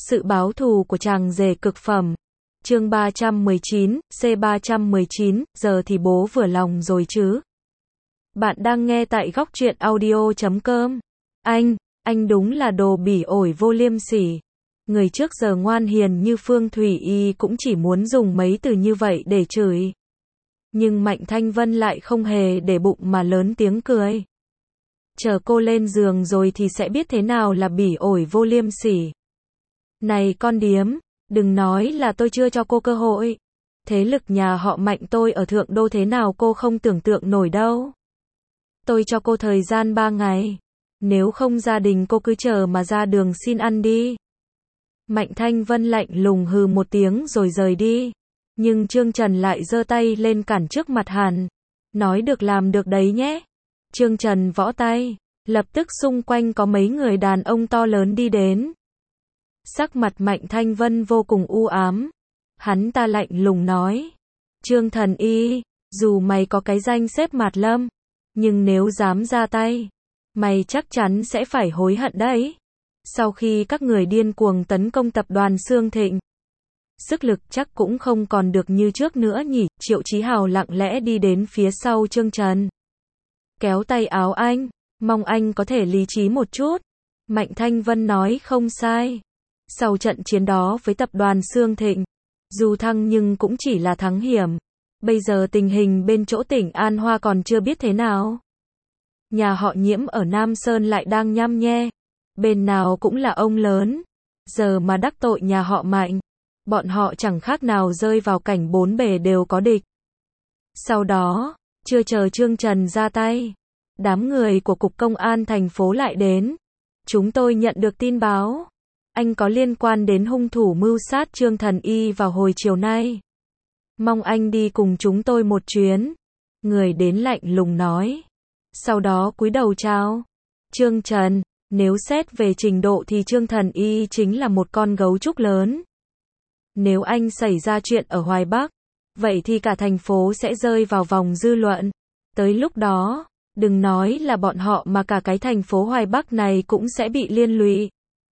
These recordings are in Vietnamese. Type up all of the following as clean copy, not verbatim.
Sự báo thù của chàng rể cực phẩm. Chương 319, C319, giờ thì bố vừa lòng rồi chứ. Bạn đang nghe tại góc truyện audio.com. Anh đúng là đồ bỉ ổi vô liêm sỉ. Người trước giờ ngoan hiền như Phương Thủy Y cũng chỉ muốn dùng mấy từ như vậy để chửi. Nhưng Mạnh Thanh Vân lại không hề để bụng mà lớn tiếng cười. Chờ cô lên giường rồi thì sẽ biết thế nào là bỉ ổi vô liêm sỉ. Này con điếm, đừng nói là tôi chưa cho cô cơ hội. Thế lực nhà họ Mạnh tôi ở Thượng Đô thế nào cô không tưởng tượng nổi đâu. Tôi cho cô thời gian 3 ngày. Nếu không gia đình cô cứ chờ mà ra đường xin ăn đi. Mạnh Thanh Vân lạnh lùng hừ một tiếng rồi rời đi. Nhưng Trương Trần lại giơ tay lên cản trước mặt hắn. Nói được làm được đấy nhé. Trương Trần võ tay. Lập tức xung quanh có mấy người đàn ông to lớn đi đến. Sắc mặt Mạnh Thanh Vân vô cùng u ám. Hắn ta lạnh lùng nói. Trương Thần Y, dù mày có cái danh xếp Mạt Lâm, nhưng nếu dám ra tay, mày chắc chắn sẽ phải hối hận đấy. Sau khi các người điên cuồng tấn công tập đoàn Sương Thịnh, sức lực chắc cũng không còn được như trước nữa nhỉ. Triệu Chí Hào lặng lẽ đi đến phía sau Trương Trần. Kéo tay áo anh, mong anh có thể lý trí một chút. Mạnh Thanh Vân nói không sai. Sau trận chiến đó với tập đoàn Sương Thịnh, dù thắng nhưng cũng chỉ là thắng hiểm. Bây giờ tình hình bên chỗ tỉnh An Hoa còn chưa biết thế nào. Nhà họ Nhiễm ở Nam Sơn lại đang nhăm nhe. Bên nào cũng là ông lớn. Giờ mà đắc tội nhà họ Mạnh, bọn họ chẳng khác nào rơi vào cảnh bốn bề đều có địch. Sau đó, chưa chờ Trương Trần ra tay, đám người của Cục Công an thành phố lại đến. Chúng tôi nhận được tin báo. Anh có liên quan đến hung thủ mưu sát Trương Thần Y vào hồi chiều nay. Mong anh đi cùng chúng tôi một chuyến. Người đến lạnh lùng nói. Sau đó cúi đầu chào. Trương Trần, nếu xét về trình độ thì Trương Thần Y chính là một con gấu trúc lớn. Nếu anh xảy ra chuyện ở Hoài Bắc, vậy thì cả thành phố sẽ rơi vào vòng dư luận. Tới lúc đó, đừng nói là bọn họ mà cả cái thành phố Hoài Bắc này cũng sẽ bị liên lụy.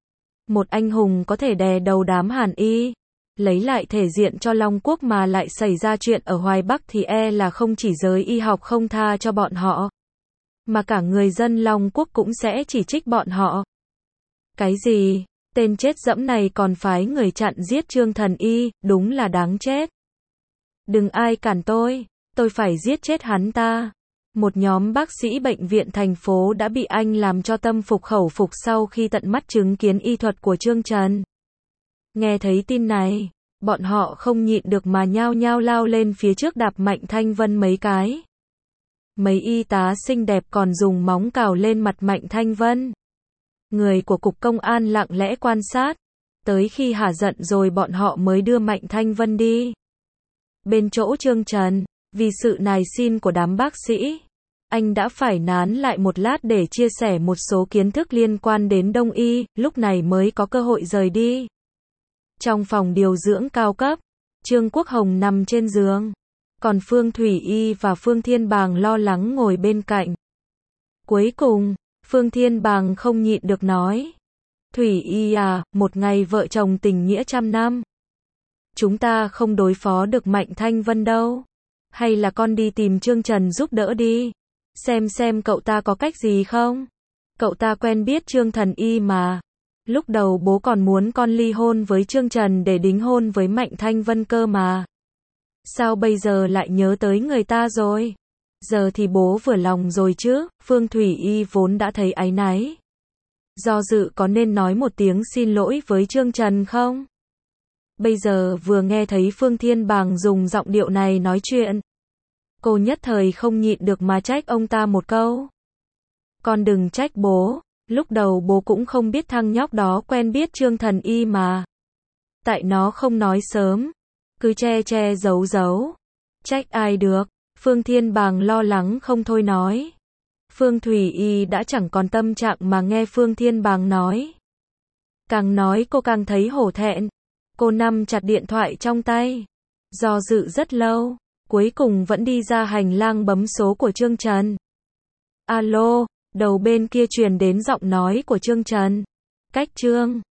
Một anh hùng có thể đè đầu đám Hàn Y, lấy lại thể diện cho Long Quốc mà lại xảy ra chuyện ở Hoài Bắc thì e là không chỉ giới y học không tha cho bọn họ, mà cả người dân Long Quốc cũng sẽ chỉ trích bọn họ. Cái gì? Tên chết dẫm này còn phái người chặn giết Trương Thần Y, đúng là đáng chết. Đừng ai cản tôi phải giết chết hắn ta. Một nhóm bác sĩ bệnh viện thành phố đã bị anh làm cho tâm phục khẩu phục sau khi tận mắt chứng kiến y thuật của Trương Trần. Nghe thấy tin này, bọn họ không nhịn được mà nhao nhao lao lên phía trước đạp Mạnh Thanh Vân mấy cái. Mấy y tá xinh đẹp còn dùng móng cào lên mặt Mạnh Thanh Vân. Người của Cục Công an lặng lẽ quan sát. Tới khi hả giận rồi bọn họ mới đưa Mạnh Thanh Vân đi. Bên chỗ Trương Trần, vì sự nài xin của đám bác sĩ, anh đã phải nán lại một lát để chia sẻ một số kiến thức liên quan đến Đông y, lúc này mới có cơ hội rời đi. Trong phòng điều dưỡng cao cấp, Trương Quốc Hồng nằm trên giường, còn Phương Thủy Y và Phương Thiên Bàng lo lắng ngồi bên cạnh. Cuối cùng, Phương Thiên Bàng không nhịn được nói. Thủy Y à, một ngày vợ chồng tình nghĩa trăm năm. Chúng ta không đối phó được Mạnh Thanh Vân đâu. Hay là con đi tìm Trương Trần giúp đỡ đi. Xem cậu ta có cách gì không? Cậu ta quen biết Trương Thần Y mà. Lúc đầu bố còn muốn con ly hôn với Trương Trần để đính hôn với Mạnh Thanh Vân cơ mà. Sao bây giờ lại nhớ tới người ta rồi? Giờ thì bố vừa lòng rồi chứ. Phương Thủy Y vốn đã thấy áy náy. Do dự có nên nói một tiếng xin lỗi với Trương Trần không? Bây giờ vừa nghe thấy Phương Thiên Bàng dùng giọng điệu này nói chuyện, cô nhất thời không nhịn được mà trách ông ta một câu. Con đừng trách bố, lúc đầu bố cũng không biết thằng nhóc đó quen biết Trương Thần Y mà. Tại nó không nói sớm, cứ che giấu. Trách ai được? Phương Thiên Bàng lo lắng không thôi nói. Phương Thủy Y đã chẳng còn tâm trạng mà nghe Phương Thiên Bàng nói. Càng nói cô càng thấy hổ thẹn. Cô nắm chặt điện thoại trong tay, do dự rất lâu, cuối cùng vẫn đi ra hành lang bấm số của Trương Trần. Alo, đầu bên kia truyền đến giọng nói của Trương Trần. Cách Trương